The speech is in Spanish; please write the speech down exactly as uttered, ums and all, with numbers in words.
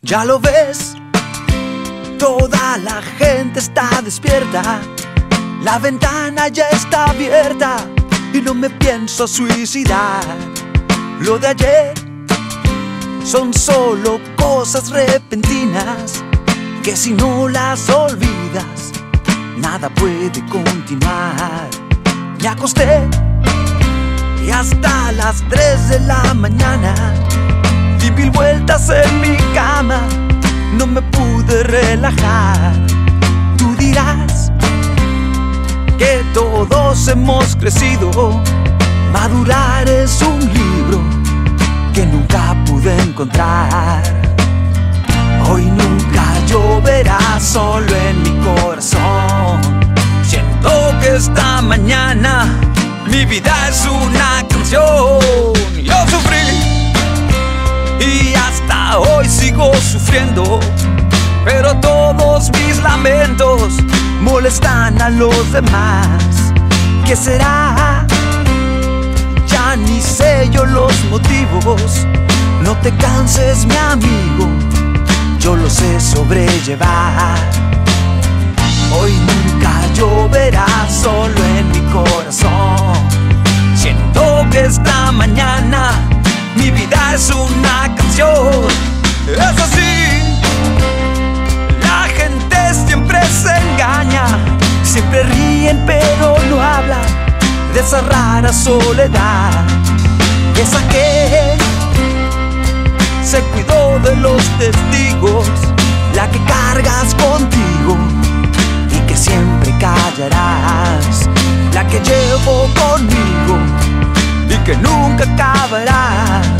Ya lo ves, toda la gente está despierta, la ventana ya está abierta y no me pienso suicidar. Lo de ayer son solo cosas repentinas que si no las olvidas, nada puede continuar. Me acosté y hasta las tres de la mañana di mil vueltas en mi cama, no me pude relajar. Tú dirás que todos hemos crecido, madurar es un libro que nunca pude encontrar. Hoy nunca lloverá solo en mi corazón. Siento que esta mañana mi vida es una canción. Yo sufrí y hasta hoy sigo sufriendo, pero todos mis lamentos molestan a los demás. ¿Qué será? Ya ni sé yo los motivos. No te canses, mi amigo, yo lo sé sobrellevar. Hoy nunca lloverá solo en mi corazón. Siento que esta mañana mi vida es una canción. Es así, la gente siempre se engaña, siempre ríen pero no hablan de esa rara soledad, esa que se cuidó de los testigos, la que cargas contigo y que siempre callarás, la que llevo conmigo y que nunca acabará.